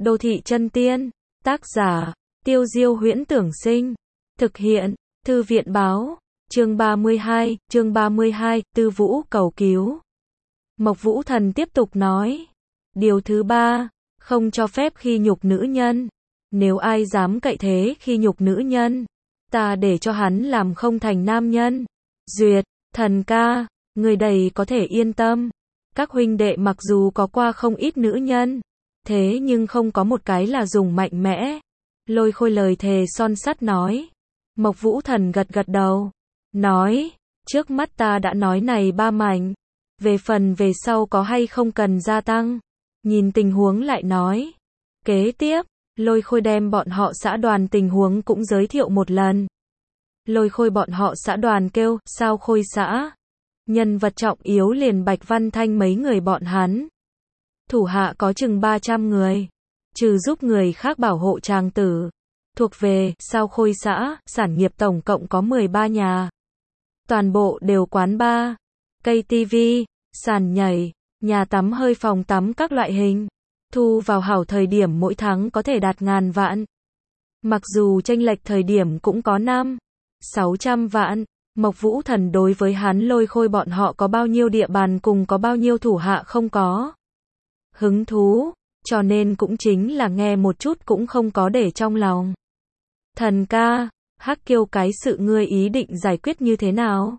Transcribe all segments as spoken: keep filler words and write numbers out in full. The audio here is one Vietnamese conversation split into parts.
Đô thị chân tiên, tác giả, Tiêu Diêu Huyễn Tưởng Sinh, thực hiện, Thư viện Báo, chương ba mươi hai, chương ba mươi hai, Tư Vũ cầu cứu. Mộc Vũ Thần tiếp tục nói, điều thứ ba, không cho phép khi nhục nữ nhân, nếu ai dám cậy thế khi nhục nữ nhân, ta để cho hắn làm không thành nam nhân. Duyệt, thần ca, người đầy có thể yên tâm, các huynh đệ mặc dù có qua không ít nữ nhân, thế nhưng không có một cái là dùng mạnh mẽ. Lôi Khôi lời thề son sắt nói. Mộc Vũ Thần gật gật đầu, nói, trước mắt ta đã nói này ba mảnh, về phần về sau có hay không cần gia tăng, nhìn tình huống lại nói. Kế tiếp, Lôi Khôi đem bọn họ xã đoàn tình huống cũng giới thiệu một lần. Lôi Khôi bọn họ xã đoàn kêu, sao Khôi xã? Nhân vật trọng yếu liền Bạch Văn Thanh mấy người bọn hắn. Thủ hạ có chừng ba trăm người, trừ giúp người khác bảo hộ tràng tử. Thuộc về, sao Khôi xã, sản nghiệp tổng cộng có mười ba nhà. Toàn bộ đều quán bar, cây tivi, sàn nhảy, nhà tắm hơi phòng tắm các loại hình. Thu vào hảo thời điểm mỗi tháng có thể đạt ngàn vạn. Mặc dù chênh lệch thời điểm cũng có năm, sáu trăm vạn. Mộc Vũ Thần đối với hắn Lôi Khôi bọn họ có bao nhiêu địa bàn cùng có bao nhiêu thủ hạ không có hứng thú, cho nên cũng chính là nghe một chút cũng không có để trong lòng. Thần ca, Hắc Kiêu cái sự ngươi ý định giải quyết như thế nào?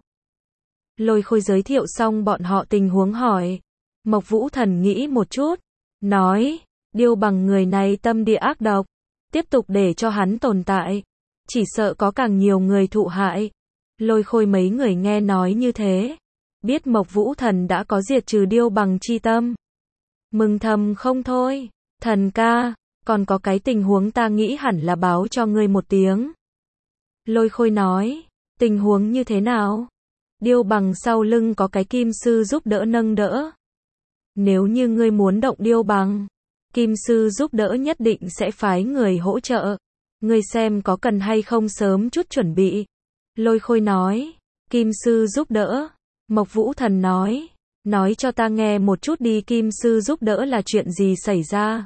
Lôi Khôi giới thiệu xong bọn họ tình huống hỏi. Mộc Vũ Thần nghĩ một chút, nói, Điêu Bằng người này tâm địa ác độc, tiếp tục để cho hắn tồn tại, chỉ sợ có càng nhiều người thụ hại. Lôi Khôi mấy người nghe nói như thế, biết Mộc Vũ Thần đã có diệt trừ Điêu Bằng chi tâm. Mừng thầm không thôi, thần ca, còn có cái tình huống ta nghĩ hẳn là báo cho ngươi một tiếng. Lôi Khôi nói, tình huống như thế nào? Điêu Bằng sau lưng có cái kim sư giúp đỡ nâng đỡ. Nếu như ngươi muốn động Điêu Bằng, kim sư giúp đỡ nhất định sẽ phái người hỗ trợ. Ngươi xem có cần hay không sớm chút chuẩn bị. Lôi Khôi nói, kim sư giúp đỡ. Mộc Vũ Thần nói, nói cho ta nghe một chút đi, kim sư giúp đỡ là chuyện gì xảy ra?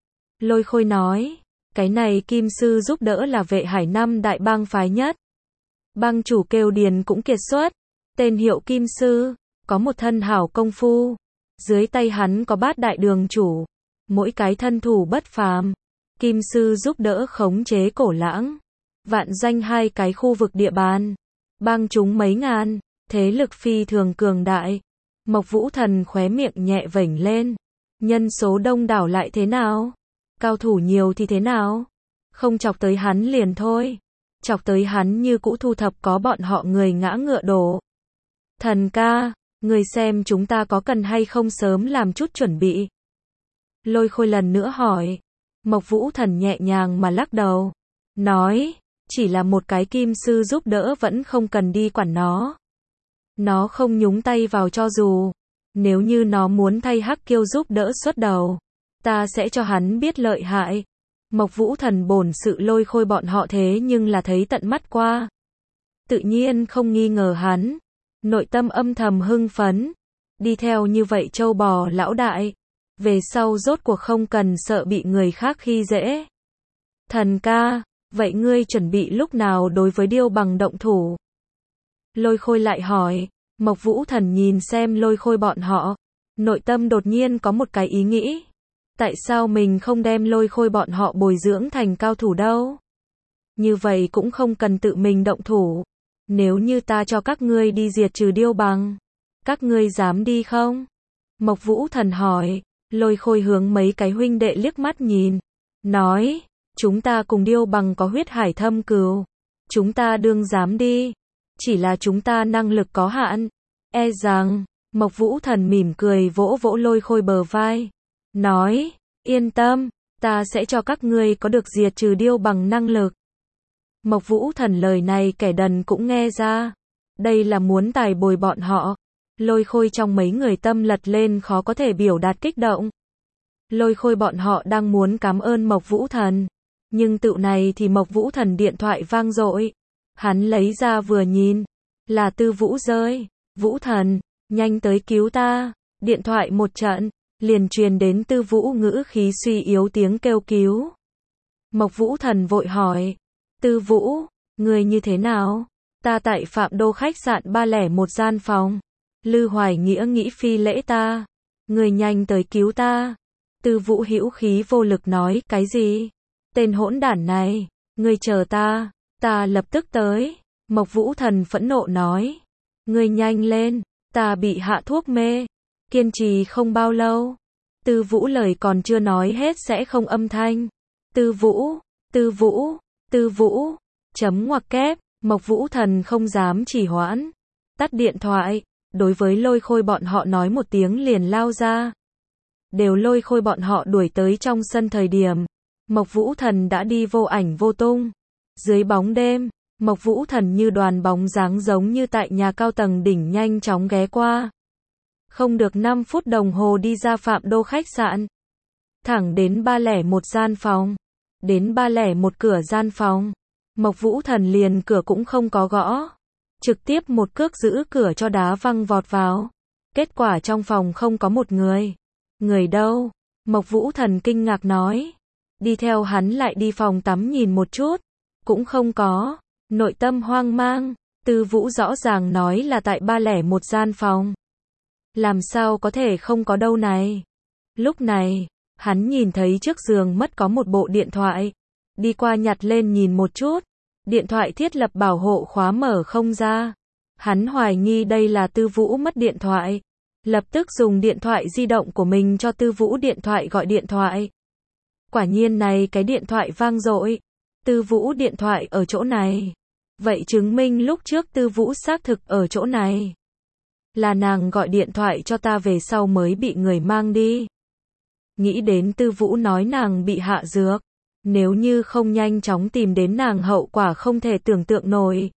Lôi Khôi nói, cái này kim sư giúp đỡ là vệ hải năm đại bang phái nhất. Bang chủ kêu Điền cũng kiệt xuất, tên hiệu kim sư, có một thân hảo công phu. Dưới tay hắn có bát đại đường chủ, mỗi cái thân thủ bất phàm. Kim sư giúp đỡ khống chế Cổ Lãng, Vạn Doanh hai cái khu vực địa bàn. Bang chúng mấy ngàn, thế lực phi thường cường đại. Mộc Vũ Thần khóe miệng nhẹ vểnh lên. Nhân số đông đảo lại thế nào? Cao thủ nhiều thì thế nào? Không chọc tới hắn liền thôi. Chọc tới hắn như cũ thu thập có bọn họ người ngã ngựa đổ. Thần ca, người xem chúng ta có cần hay không sớm làm chút chuẩn bị? Lôi Khôi lần nữa hỏi. Mộc Vũ Thần nhẹ nhàng mà lắc đầu. Nói, chỉ là một cái kim sư giúp đỡ vẫn không cần đi quản nó. Nó không nhúng tay vào cho dù. Nếu như nó muốn thay Hắc Kiêu giúp đỡ xuất đầu, ta sẽ cho hắn biết lợi hại. Mộc Vũ Thần bổn sự Lôi Khôi bọn họ thế nhưng là thấy tận mắt qua. Tự nhiên không nghi ngờ hắn. Nội tâm âm thầm hưng phấn. Đi theo như vậy châu bò lão đại. Về sau rốt cuộc không cần sợ bị người khác khi dễ. Thần ca, vậy ngươi chuẩn bị lúc nào đối với Điêu Bằng động thủ? Lôi Khôi lại hỏi. Mộc Vũ Thần nhìn xem Lôi Khôi bọn họ, nội tâm đột nhiên có một cái ý nghĩ. Tại sao mình không đem Lôi Khôi bọn họ bồi dưỡng thành cao thủ đâu? Như vậy cũng không cần tự mình động thủ. Nếu như ta cho các ngươi đi diệt trừ Điêu Bằng, các ngươi dám đi không? Mộc Vũ Thần hỏi. Lôi Khôi hướng mấy cái huynh đệ liếc mắt nhìn, nói, chúng ta cùng Điêu Bằng có huyết hải thâm cừu, chúng ta đương dám đi, chỉ là chúng ta năng lực có hạn, e rằng. Mộc Vũ Thần mỉm cười vỗ vỗ Lôi Khôi bờ vai, nói, yên tâm, ta sẽ cho các ngươi có được diệt trừ Điêu Bằng năng lực. Mộc Vũ Thần lời này kẻ đần cũng nghe ra, đây là muốn tài bồi bọn họ. Lôi Khôi trong mấy người tâm lật lên khó có thể biểu đạt kích động. Lôi Khôi bọn họ đang muốn cảm ơn Mộc Vũ Thần, nhưng tựu này thì Mộc Vũ Thần điện thoại vang dội. Hắn lấy ra vừa nhìn, là Tư Vũ rơi. Vũ Thần, nhanh tới cứu ta. Điện thoại một trận, liền truyền đến Tư Vũ ngữ khí suy yếu tiếng kêu cứu. Mộc Vũ Thần vội hỏi, Tư Vũ, người như thế nào? Ta tại Phạm Đô khách sạn ba không một gian phòng. Lư Hoài Nghĩa nghĩ phi lễ ta. Người nhanh tới cứu ta. Tư Vũ hữu khí vô lực nói, cái gì? Tên hỗn đản này, ngươi chờ ta, ta lập tức tới. Mộc Vũ Thần phẫn nộ nói, ngươi nhanh lên, ta bị hạ thuốc mê, kiên trì không bao lâu. Tư Vũ lời còn chưa nói hết sẽ không âm thanh. Tư Vũ, Tư Vũ, Tư Vũ, chấm ngoặc kép, Mộc Vũ Thần không dám trì hoãn. Tắt điện thoại, đối với Lôi Khôi bọn họ nói một tiếng liền lao ra. Đều Lôi Khôi bọn họ đuổi tới trong sân thời điểm, Mộc Vũ Thần đã đi vô ảnh vô tung. Dưới bóng đêm, Mộc Vũ Thần như đoàn bóng dáng giống như tại nhà cao tầng đỉnh nhanh chóng ghé qua. Không được năm phút đồng hồ đi ra Phạm Đô khách sạn. Thẳng đến ba không một gian phòng. Đến ba không một cửa gian phòng. Mộc Vũ Thần liền cửa cũng không có gõ. Trực tiếp một cước giữ cửa cho đá văng vọt vào. Kết quả trong phòng không có một người. Người đâu? Mộc Vũ Thần kinh ngạc nói. Đi theo hắn lại đi phòng tắm nhìn một chút. Cũng không có. Nội tâm hoang mang. Tư Vũ rõ ràng nói là tại ba không một gian phòng. Làm sao có thể không có đâu này? Lúc này, hắn nhìn thấy trước giường mất có một bộ điện thoại. Đi qua nhặt lên nhìn một chút. Điện thoại thiết lập bảo hộ khóa mở không ra. Hắn hoài nghi đây là Tư Vũ mất điện thoại. Lập tức dùng điện thoại di động của mình cho Tư Vũ điện thoại gọi điện thoại. Quả nhiên này cái điện thoại vang dội. Tư Vũ điện thoại ở chỗ này. Vậy chứng minh lúc trước Tư Vũ xác thực ở chỗ này. Là nàng gọi điện thoại cho ta về sau mới bị người mang đi. Nghĩ đến Tư Vũ nói nàng bị hạ dược. Nếu như không nhanh chóng tìm đến nàng hậu quả không thể tưởng tượng nổi.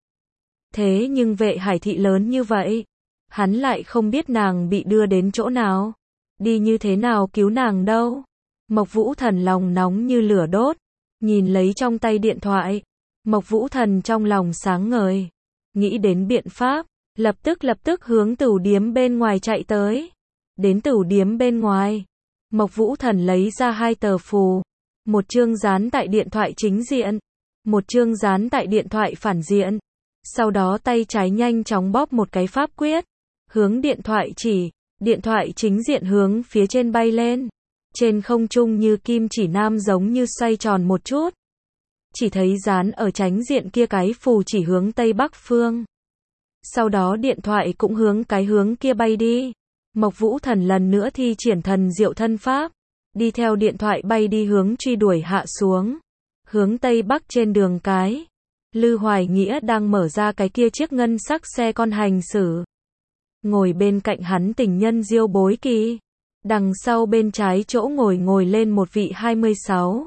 Thế nhưng Vệ Hải thị lớn như vậy. Hắn lại không biết nàng bị đưa đến chỗ nào. Đi như thế nào cứu nàng đâu. Mộc Vũ Thần lòng nóng như lửa đốt. Nhìn lấy trong tay điện thoại. Mộc Vũ Thần trong lòng sáng ngời. Nghĩ đến biện pháp. Lập tức lập tức hướng tửu điếm bên ngoài chạy tới. Đến tửu điếm bên ngoài. Mộc Vũ Thần lấy ra hai tờ phù. Một chương dán tại điện thoại chính diện. Một chương dán tại điện thoại phản diện. Sau đó tay trái nhanh chóng bóp một cái pháp quyết. Hướng điện thoại chỉ. Điện thoại chính diện hướng phía trên bay lên. Trên không trung như kim chỉ nam giống như xoay tròn một chút. Chỉ thấy dán ở chánh diện kia cái phù chỉ hướng tây bắc phương. Sau đó điện thoại cũng hướng cái hướng kia bay đi. Mộc Vũ Thần lần nữa thi triển thần diệu thân pháp. Đi theo điện thoại bay đi hướng truy đuổi hạ xuống. Hướng tây bắc trên đường cái. Lư Hoài Nghĩa đang mở ra cái kia chiếc ngân sắc xe con hành xử. Ngồi bên cạnh hắn tình nhân Diêu Bối Kỳ. Đằng sau bên trái chỗ ngồi ngồi lên một vị hai mươi sáu,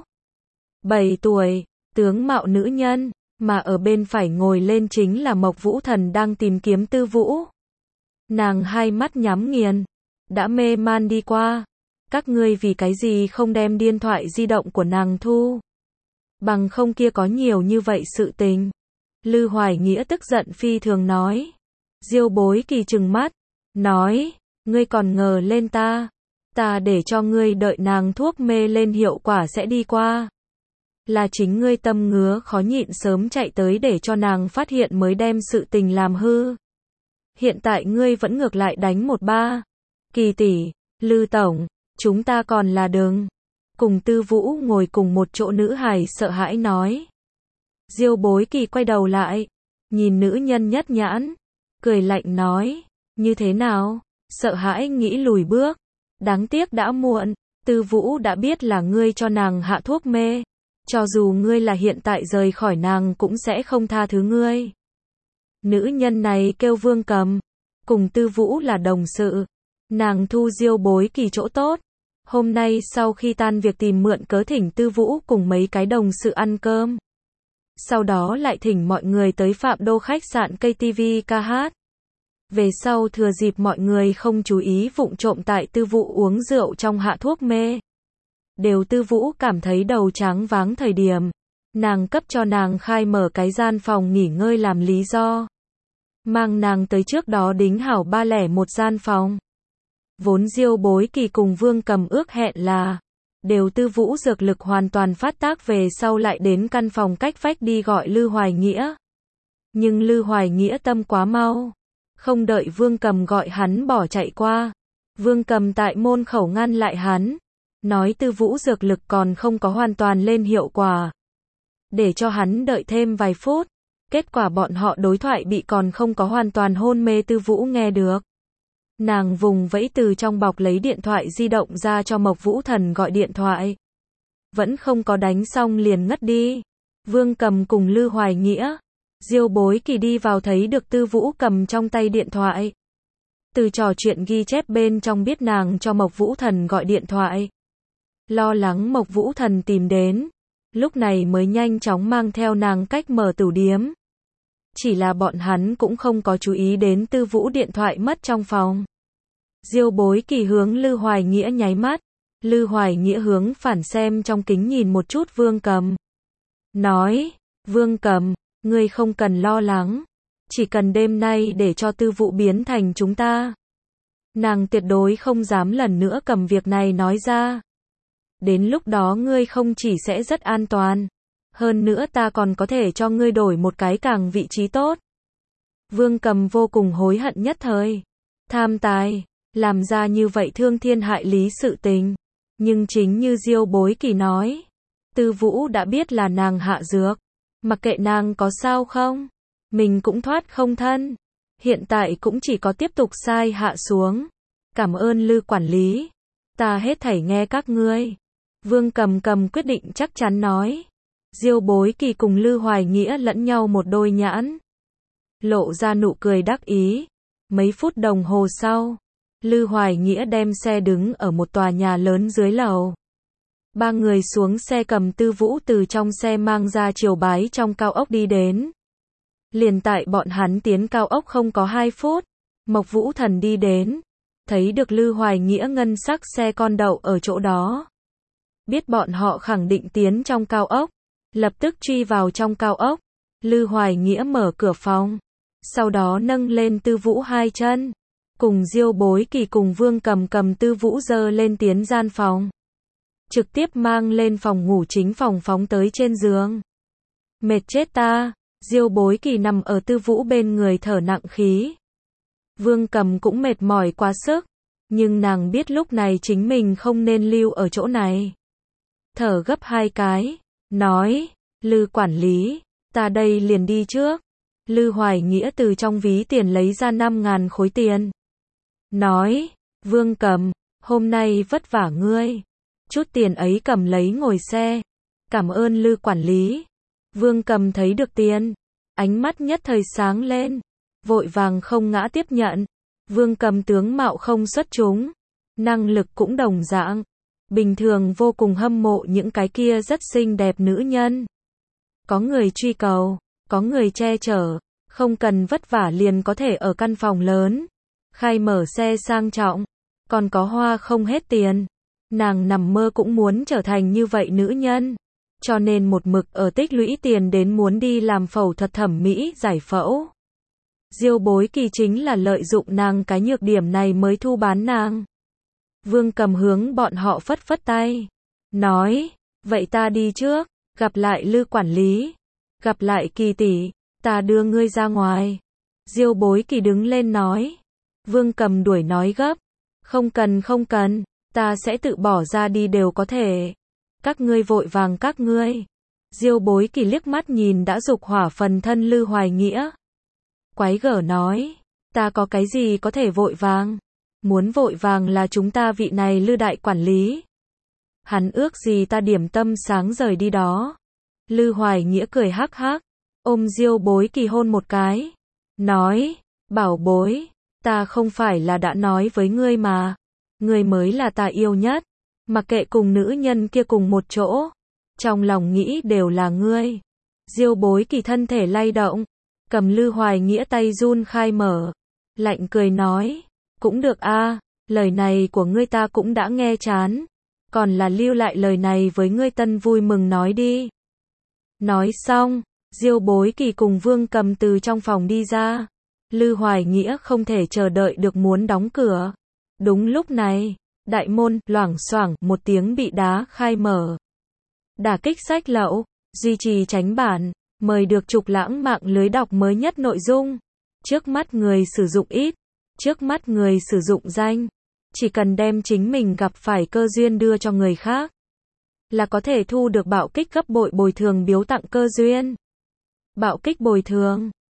bảy tuổi, tướng mạo nữ nhân. Mà ở bên phải ngồi lên chính là Mộc Vũ Thần đang tìm kiếm Tư Vũ. Nàng hai mắt nhắm nghiền. Đã mê man đi qua. Các ngươi vì cái gì không đem điện thoại di động của nàng thu? Bằng không kia có nhiều như vậy sự tình. Lư Hoài Nghĩa tức giận phi thường nói. Diêu Bối Kỳ trừng mắt. Nói, ngươi còn ngờ lên ta. Ta để cho ngươi đợi nàng thuốc mê lên hiệu quả sẽ đi qua. Là chính ngươi tâm ngứa khó nhịn sớm chạy tới để cho nàng phát hiện mới đem sự tình làm hư. Hiện tại ngươi vẫn ngược lại đánh một ba. Kỳ tỷ, Lư tổng, chúng ta còn là đừng. Cùng Tư Vũ ngồi cùng một chỗ nữ hài sợ hãi nói. Diêu Bối Kỳ quay đầu lại. Nhìn nữ nhân nhất nhãn. Cười lạnh nói. Như thế nào? Sợ hãi nghĩ lùi bước. Đáng tiếc đã muộn. Tư Vũ đã biết là ngươi cho nàng hạ thuốc mê. Cho dù ngươi là hiện tại rời khỏi nàng cũng sẽ không tha thứ ngươi. Nữ nhân này kêu Vương Cầm. Cùng Tư Vũ là đồng sự. Nàng thu Diêu Bối Kỳ chỗ tốt. Hôm nay sau khi tan việc tìm mượn cớ thỉnh Tư Vũ cùng mấy cái đồng sự ăn cơm. Sau đó lại thỉnh mọi người tới Phạm Đô khách sạn ca tê vê ca hát. Về sau thừa dịp mọi người không chú ý vụng trộm tại Tư Vũ uống rượu trong hạ thuốc mê. Đều Tư Vũ cảm thấy đầu tráng váng thời điểm. Nàng cấp cho nàng khai mở cái gian phòng nghỉ ngơi làm lý do. Mang nàng tới trước đó đính hảo ba không một gian phòng. Vốn Diêu Bối Kỳ cùng Vương Cầm ước hẹn là đều Tư Vũ dược lực hoàn toàn phát tác về sau lại đến căn phòng cách vách đi gọi Lư Hoài Nghĩa. Nhưng Lư Hoài Nghĩa tâm quá mau, không đợi Vương Cầm gọi hắn bỏ chạy qua. Vương Cầm tại môn khẩu ngăn lại hắn, nói Tư Vũ dược lực còn không có hoàn toàn lên hiệu quả, để cho hắn đợi thêm vài phút. Kết quả bọn họ đối thoại bị còn không có hoàn toàn hôn mê Tư Vũ nghe được. Nàng vùng vẫy từ trong bọc lấy điện thoại di động ra cho Mộc Vũ Thần gọi điện thoại. Vẫn không có đánh xong liền ngất đi. Vương Cầm cùng Lư Hoài Nghĩa, Diêu Bối Kỳ đi vào thấy được Tư Vũ cầm trong tay điện thoại. Từ trò chuyện ghi chép bên trong biết nàng cho Mộc Vũ Thần gọi điện thoại. Lo lắng Mộc Vũ Thần tìm đến, lúc này mới nhanh chóng mang theo nàng cách mở tửu điếm. Chỉ là bọn hắn cũng không có chú ý đến Tư Vũ điện thoại mất trong phòng. Diêu Bối Kỳ hướng Lư Hoài Nghĩa nháy mắt. Lư Hoài Nghĩa hướng phản xem trong kính nhìn một chút Vương Cầm. Nói, Vương Cầm, ngươi không cần lo lắng. Chỉ cần đêm nay để cho Tư Vũ biến thành chúng ta. Nàng tuyệt đối không dám lần nữa cầm việc này nói ra. Đến lúc đó ngươi không chỉ sẽ rất an toàn. Hơn nữa ta còn có thể cho ngươi đổi một cái càng vị trí tốt. Vương Cầm vô cùng hối hận nhất thời. Tham tài, làm ra như vậy thương thiên hại lý sự tình. Nhưng chính như Diêu Bối Kỳ nói, Tư Vũ đã biết là nàng hạ dược. Mặc kệ nàng có sao không, mình cũng thoát không thân. Hiện tại cũng chỉ có tiếp tục sai hạ xuống. Cảm ơn Lư quản lý. Ta hết thảy nghe các ngươi. Vương Cầm cầm quyết định chắc chắn nói. Diêu Bối Kỳ cùng Lư Hoài Nghĩa lẫn nhau một đôi nhãn. Lộ ra nụ cười đắc ý. Mấy phút đồng hồ sau, Lư Hoài Nghĩa đem xe đứng ở một tòa nhà lớn dưới lầu. Ba người xuống xe cầm Tư Vũ từ trong xe mang ra chiều bái trong cao ốc đi đến. Liền tại bọn hắn tiến cao ốc không có hai phút, Mộc Vũ Thần đi đến, thấy được Lư Hoài Nghĩa ngân sắc xe con đậu ở chỗ đó. Biết bọn họ khẳng định tiến trong cao ốc, lập tức truy vào trong cao ốc. Lư Hoài Nghĩa mở cửa phòng, sau đó nâng lên Tư Vũ hai chân, cùng Diêu Bối Kỳ cùng Vương Cầm cầm Tư Vũ giơ lên tiến gian phòng. Trực tiếp mang lên phòng ngủ chính phòng phóng tới trên giường. Mệt chết ta, Diêu Bối Kỳ nằm ở Tư Vũ bên người thở nặng khí. Vương Cầm cũng mệt mỏi quá sức, nhưng nàng biết lúc này chính mình không nên lưu ở chỗ này. Thở gấp hai cái, nói, Lư quản lý, ta đây liền đi trước. Lư Hoài Nghĩa từ trong ví tiền lấy ra năm ngàn khối tiền. Nói, Vương Cầm, hôm nay vất vả ngươi. Chút tiền ấy cầm lấy ngồi xe. Cảm ơn Lư quản lý. Vương Cầm thấy được tiền, ánh mắt nhất thời sáng lên, vội vàng không ngã tiếp nhận. Vương Cầm tướng mạo không xuất chúng, năng lực cũng đồng dạng. Bình thường vô cùng hâm mộ những cái kia rất xinh đẹp nữ nhân. Có người truy cầu, có người che chở, không cần vất vả liền có thể ở căn phòng lớn, khai mở xe sang trọng, còn có hoa không hết tiền. Nàng nằm mơ cũng muốn trở thành như vậy nữ nhân, cho nên một mực ở tích lũy tiền đến muốn đi làm phẫu thuật thẩm mỹ giải phẫu. Diêu Bối Kỳ chính là lợi dụng nàng cái nhược điểm này mới thu bán nàng. Vương Cầm hướng bọn họ phất phất tay, nói, vậy ta đi trước, gặp lại Lư quản lý, gặp lại Kỳ tỷ, ta đưa ngươi ra ngoài. Diêu Bối Kỳ đứng lên nói. Vương Cầm đuổi nói gấp, không cần không cần, ta sẽ tự bỏ ra đi đều có thể. Các ngươi vội vàng các ngươi. Diêu Bối Kỳ liếc mắt nhìn đã dục hỏa phần thân Lư Hoài Nghĩa. Quái gở nói, ta có cái gì có thể vội vàng? Muốn vội vàng là chúng ta vị này Lư đại quản lý. Hắn ước gì ta điểm tâm sáng rời đi đó. Lư Hoài Nghĩa cười hắc hắc, ôm Diêu Bối Kỳ hôn một cái. Nói, bảo bối, ta không phải là đã nói với ngươi mà. Ngươi mới là ta yêu nhất. Mặc kệ cùng nữ nhân kia cùng một chỗ, trong lòng nghĩ đều là ngươi. Diêu Bối Kỳ thân thể lay động, cầm Lư Hoài Nghĩa tay run khai mở, lạnh cười nói, cũng được a, lời này của ngươi ta cũng đã nghe chán, còn là lưu lại lời này với ngươi tân vui mừng nói đi. Nói xong, Diêu Bối Kỳ cùng Vương Cầm từ trong phòng đi ra. Lư Hoài Nghĩa không thể chờ đợi được muốn đóng cửa. Đúng lúc này, đại môn, loảng xoảng, một tiếng bị đá khai mở. Đả kích sách lậu, duy trì tránh bản, mời được trục lãng mạng lưới đọc mới nhất nội dung. Trước mắt người sử dụng ít, trước mắt người sử dụng danh. Chỉ cần đem chính mình gặp phải cơ duyên đưa cho người khác, là có thể thu được bạo kích gấp bội bồi thường biếu tặng cơ duyên. Bạo kích bồi thường